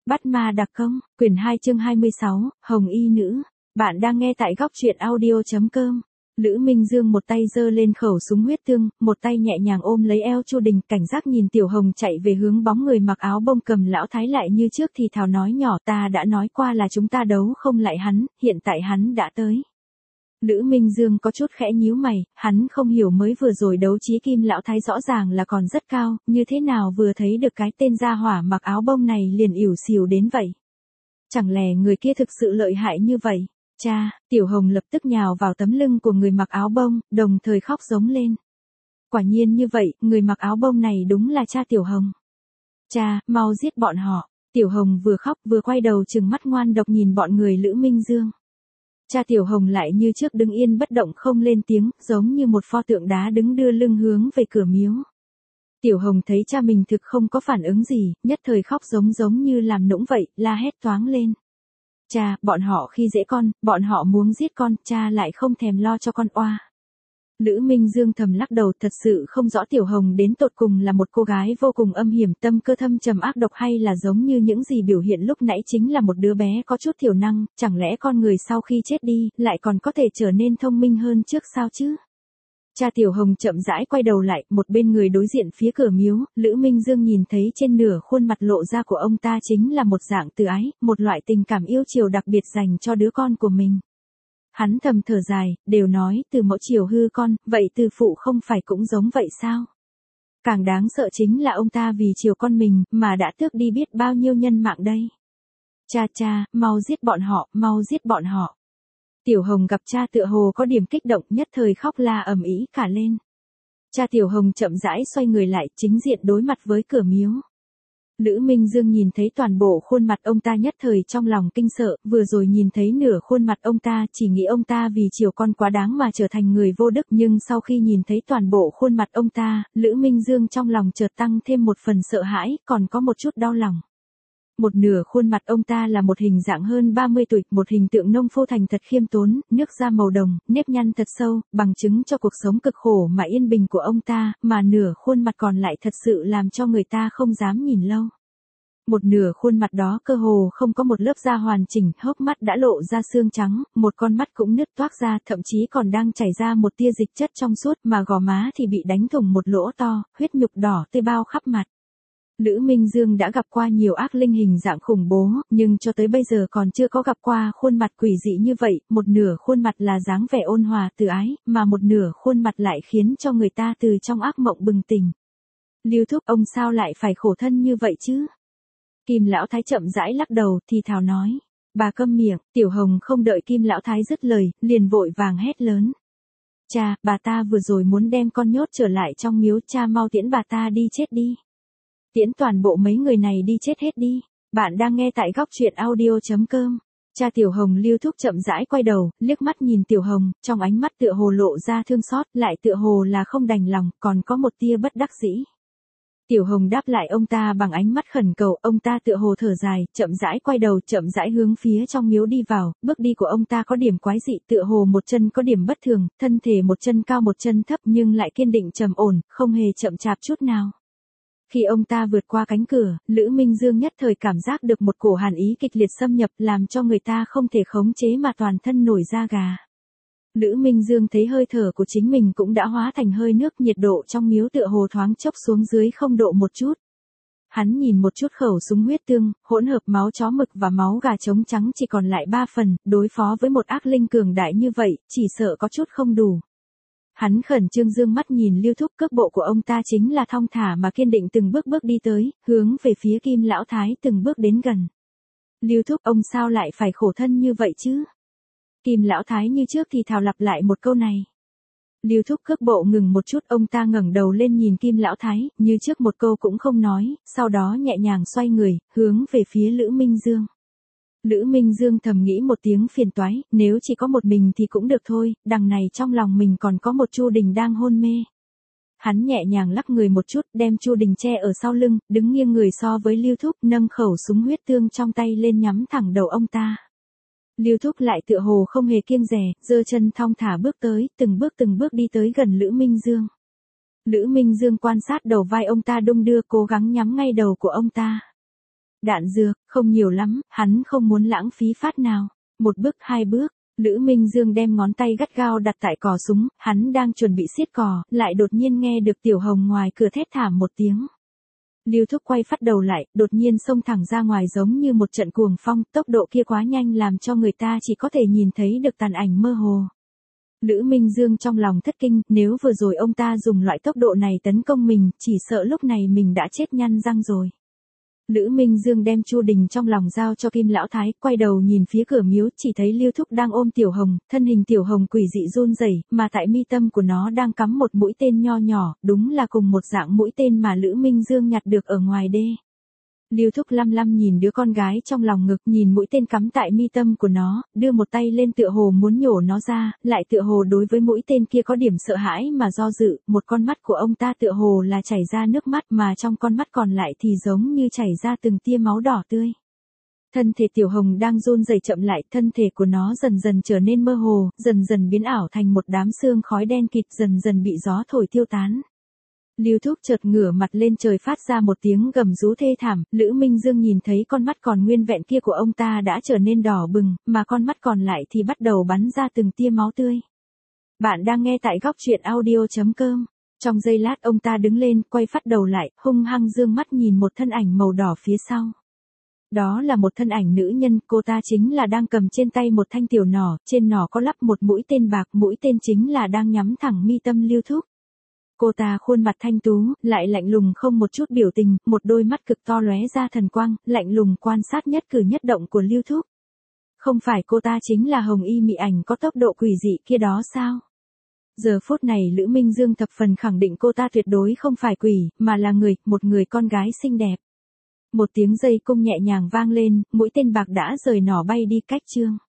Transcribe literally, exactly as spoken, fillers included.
Bắt ma đặc công, quyển hai chương hai mươi sáu, Hồng Y Nữ. Bạn đang nghe tại góc truyện audio chấm com. Lữ Minh Dương một tay giơ lên khẩu súng huyết tương, một tay nhẹ nhàng ôm lấy eo Chu Đình, cảnh giác nhìn Tiểu Hồng chạy về hướng bóng người mặc áo bông cầm lão thái lại như trước thì thào nói nhỏ, ta đã nói qua là chúng ta đấu không lại hắn, hiện tại hắn đã tới. Lữ Minh Dương có chút khẽ nhíu mày, hắn không hiểu mới vừa rồi đấu trí Kim lão thái rõ ràng là còn rất cao, như thế nào vừa thấy được cái tên gia hỏa mặc áo bông này liền ỉu xìu đến vậy. Chẳng lẽ người kia thực sự lợi hại như vậy? Cha, Tiểu Hồng lập tức nhào vào tấm lưng của người mặc áo bông, đồng thời khóc giống lên. Quả nhiên như vậy, người mặc áo bông này đúng là cha Tiểu Hồng. Cha, mau giết bọn họ. Tiểu Hồng vừa khóc vừa quay đầu trừng mắt ngoan độc nhìn bọn người Lữ Minh Dương. Cha Tiểu Hồng lại như trước đứng yên bất động không lên tiếng, giống như một pho tượng đá đứng đưa lưng hướng về cửa miếu. Tiểu Hồng thấy cha mình thực không có phản ứng gì, nhất thời khóc giống giống như làm nũng vậy, la hét toáng lên. Cha, bọn họ khi dễ con, bọn họ muốn giết con, cha lại không thèm lo cho con oa. Lữ Minh Dương thầm lắc đầu, thật sự không rõ Tiểu Hồng đến tột cùng là một cô gái vô cùng âm hiểm, tâm cơ thâm trầm ác độc hay là giống như những gì biểu hiện lúc nãy chính là một đứa bé có chút thiểu năng, chẳng lẽ con người sau khi chết đi, lại còn có thể trở nên thông minh hơn trước sao chứ? Cha Tiểu Hồng chậm rãi quay đầu lại, một bên người đối diện phía cửa miếu, Lữ Minh Dương nhìn thấy trên nửa khuôn mặt lộ ra của ông ta chính là một dạng từ ái, một loại tình cảm yêu chiều đặc biệt dành cho đứa con của mình. Hắn thầm thở dài, đều nói từ mẫu chiều hư con, vậy từ phụ không phải cũng giống vậy sao? Càng đáng sợ chính là ông ta vì chiều con mình, mà đã tước đi biết bao nhiêu nhân mạng đây. Cha cha, mau giết bọn họ, mau giết bọn họ. Tiểu Hồng gặp cha tựa hồ có điểm kích động, nhất thời khóc la ầm ĩ cả lên. Cha Tiểu Hồng chậm rãi xoay người lại, chính diện đối mặt với cửa miếu. Lữ Minh Dương nhìn thấy toàn bộ khuôn mặt ông ta nhất thời trong lòng kinh sợ, vừa rồi nhìn thấy nửa khuôn mặt ông ta chỉ nghĩ ông ta vì chiều con quá đáng mà trở thành người vô đức, nhưng sau khi nhìn thấy toàn bộ khuôn mặt ông ta, Lữ Minh Dương trong lòng chợt tăng thêm một phần sợ hãi, còn có một chút đau lòng. Một nửa khuôn mặt ông ta là một hình dạng hơn ba mươi tuổi, một hình tượng nông phu thành thật khiêm tốn, nước da màu đồng, nếp nhăn thật sâu, bằng chứng cho cuộc sống cực khổ mà yên bình của ông ta, mà nửa khuôn mặt còn lại thật sự làm cho người ta không dám nhìn lâu. Một nửa khuôn mặt đó cơ hồ không có một lớp da hoàn chỉnh, hốc mắt đã lộ ra xương trắng, một con mắt cũng nứt toác ra, thậm chí còn đang chảy ra một tia dịch chất trong suốt, mà gò má thì bị đánh thủng một lỗ to, huyết nhục đỏ tươi bao khắp mặt. Lữ Minh Dương đã gặp qua nhiều ác linh hình dạng khủng bố, nhưng cho tới bây giờ còn chưa có gặp qua khuôn mặt quỷ dị như vậy, một nửa khuôn mặt là dáng vẻ ôn hòa từ ái, mà một nửa khuôn mặt lại khiến cho người ta từ trong ác mộng bừng tỉnh. Lưu Thúc, ông sao lại phải khổ thân như vậy chứ? Kim lão thái chậm rãi lắc đầu, thì thào nói. Bà câm miệng. Tiểu Hồng không đợi Kim lão thái dứt lời, liền vội vàng hét lớn. Cha, bà ta vừa rồi muốn đem con nhốt trở lại trong miếu, cha mau tiễn bà ta đi chết đi. Tiễn toàn bộ mấy người này đi chết hết đi. Bạn đang nghe tại góc truyện audio chấm com. Cha Tiểu Hồng Lưu Thúc chậm rãi quay đầu, liếc mắt nhìn Tiểu Hồng, trong ánh mắt tựa hồ lộ ra thương xót, lại tựa hồ là không đành lòng, còn có một tia bất đắc dĩ. Tiểu Hồng đáp lại ông ta bằng ánh mắt khẩn cầu, ông ta tựa hồ thở dài, chậm rãi quay đầu, chậm rãi hướng phía trong miếu đi vào, bước đi của ông ta có điểm quái dị, tựa hồ một chân có điểm bất thường, thân thể một chân cao một chân thấp nhưng lại kiên định trầm ổn, không hề chậm chạp chút nào. Khi ông ta vượt qua cánh cửa, Lữ Minh Dương nhất thời cảm giác được một cổ hàn ý kịch liệt xâm nhập, làm cho người ta không thể khống chế mà toàn thân nổi da gà. Lữ Minh Dương thấy hơi thở của chính mình cũng đã hóa thành hơi nước, nhiệt độ trong miếu tựa hồ thoáng chốc xuống dưới không độ một chút. Hắn nhìn một chút khẩu súng huyết tương, hỗn hợp máu chó mực và máu gà trống trắng chỉ còn lại ba phần, đối phó với một ác linh cường đại như vậy, chỉ sợ có chút không đủ. Hắn khẩn trương dương mắt nhìn Lưu Thúc, cước bộ của ông ta chính là thong thả mà kiên định từng bước bước đi tới, hướng về phía Kim lão thái từng bước đến gần. Lưu Thúc, ông sao lại phải khổ thân như vậy chứ? Kim lão thái như trước thì thào lặp lại một câu này. Lưu Thúc cước bộ ngừng một chút, ông ta ngẩng đầu lên nhìn Kim lão thái, như trước một câu cũng không nói, sau đó nhẹ nhàng xoay người, hướng về phía Lữ Minh Dương. Lữ Minh Dương thầm nghĩ một tiếng phiền toái, nếu chỉ có một mình thì cũng được thôi, đằng này trong lòng mình còn có một Chu Đình đang hôn mê. Hắn nhẹ nhàng lắc người một chút, đem Chu Đình che ở sau lưng, đứng nghiêng người so với Lưu Thúc, nâng khẩu súng huyết tương trong tay lên nhắm thẳng đầu ông ta. Lưu Thúc lại tựa hồ không hề kiêng dè, giơ chân thong thả bước tới, từng bước từng bước đi tới gần Lữ Minh Dương. Lữ Minh Dương quan sát đầu vai ông ta đung đưa, cố gắng nhắm ngay đầu của ông ta. Đạn dược, không nhiều lắm, hắn không muốn lãng phí phát nào. Một bước hai bước, Lữ Minh Dương đem ngón tay gắt gao đặt tại cò súng, hắn đang chuẩn bị siết cò, lại đột nhiên nghe được Tiểu Hồng ngoài cửa thét thảm một tiếng. Lưu Thúc quay phát đầu lại, đột nhiên xông thẳng ra ngoài giống như một trận cuồng phong, tốc độ kia quá nhanh làm cho người ta chỉ có thể nhìn thấy được tàn ảnh mơ hồ. Lữ Minh Dương trong lòng thất kinh, nếu vừa rồi ông ta dùng loại tốc độ này tấn công mình, chỉ sợ lúc này mình đã chết nhăn răng rồi. Lữ Minh Dương đem Chu Đình trong lòng giao cho Kim Lão Thái, quay đầu nhìn phía cửa miếu, chỉ thấy Lưu Thúc đang ôm Tiểu Hồng, thân hình Tiểu Hồng quỷ dị run rẩy, mà tại mi tâm của nó đang cắm một mũi tên nho nhỏ, đúng là cùng một dạng mũi tên mà Lữ Minh Dương nhặt được ở ngoài đê. Lưu Thúc lăm lăm nhìn đứa con gái trong lòng ngực, nhìn mũi tên cắm tại mi tâm của nó, đưa một tay lên tựa hồ muốn nhổ nó ra, lại tựa hồ đối với mũi tên kia có điểm sợ hãi mà do dự, một con mắt của ông ta tựa hồ là chảy ra nước mắt mà trong con mắt còn lại thì giống như chảy ra từng tia máu đỏ tươi. Thân thể Tiểu Hồng đang run rẩy chậm lại, thân thể của nó dần dần trở nên mơ hồ, dần dần biến ảo thành một đám xương khói đen kịt, dần dần bị gió thổi tiêu tán. Lưu Thúc chợt ngửa mặt lên trời phát ra một tiếng gầm rú thê thảm, Lữ Minh Dương nhìn thấy con mắt còn nguyên vẹn kia của ông ta đã trở nên đỏ bừng, mà con mắt còn lại thì bắt đầu bắn ra từng tia máu tươi. Bạn đang nghe tại góc truyện audio chấm com. Trong giây lát ông ta đứng lên, quay phát đầu lại, hung hăng dương mắt nhìn một thân ảnh màu đỏ phía sau. Đó là một thân ảnh nữ nhân, cô ta chính là đang cầm trên tay một thanh tiểu nỏ, trên nỏ có lắp một mũi tên bạc, mũi tên chính là đang nhắm thẳng mi tâm Lưu Thúc. Cô ta khuôn mặt thanh tú, lại lạnh lùng không một chút biểu tình, một đôi mắt cực to lóe ra thần quang, lạnh lùng quan sát nhất cử nhất động của Lưu Thúc. Không phải cô ta chính là Hồng Y mị ảnh có tốc độ quỷ dị kia đó sao? Giờ phút này Lữ Minh Dương thập phần khẳng định cô ta tuyệt đối không phải quỷ, mà là người, một người con gái xinh đẹp. Một tiếng dây cung nhẹ nhàng vang lên, mũi tên bạc đã rời nỏ bay đi cách chương.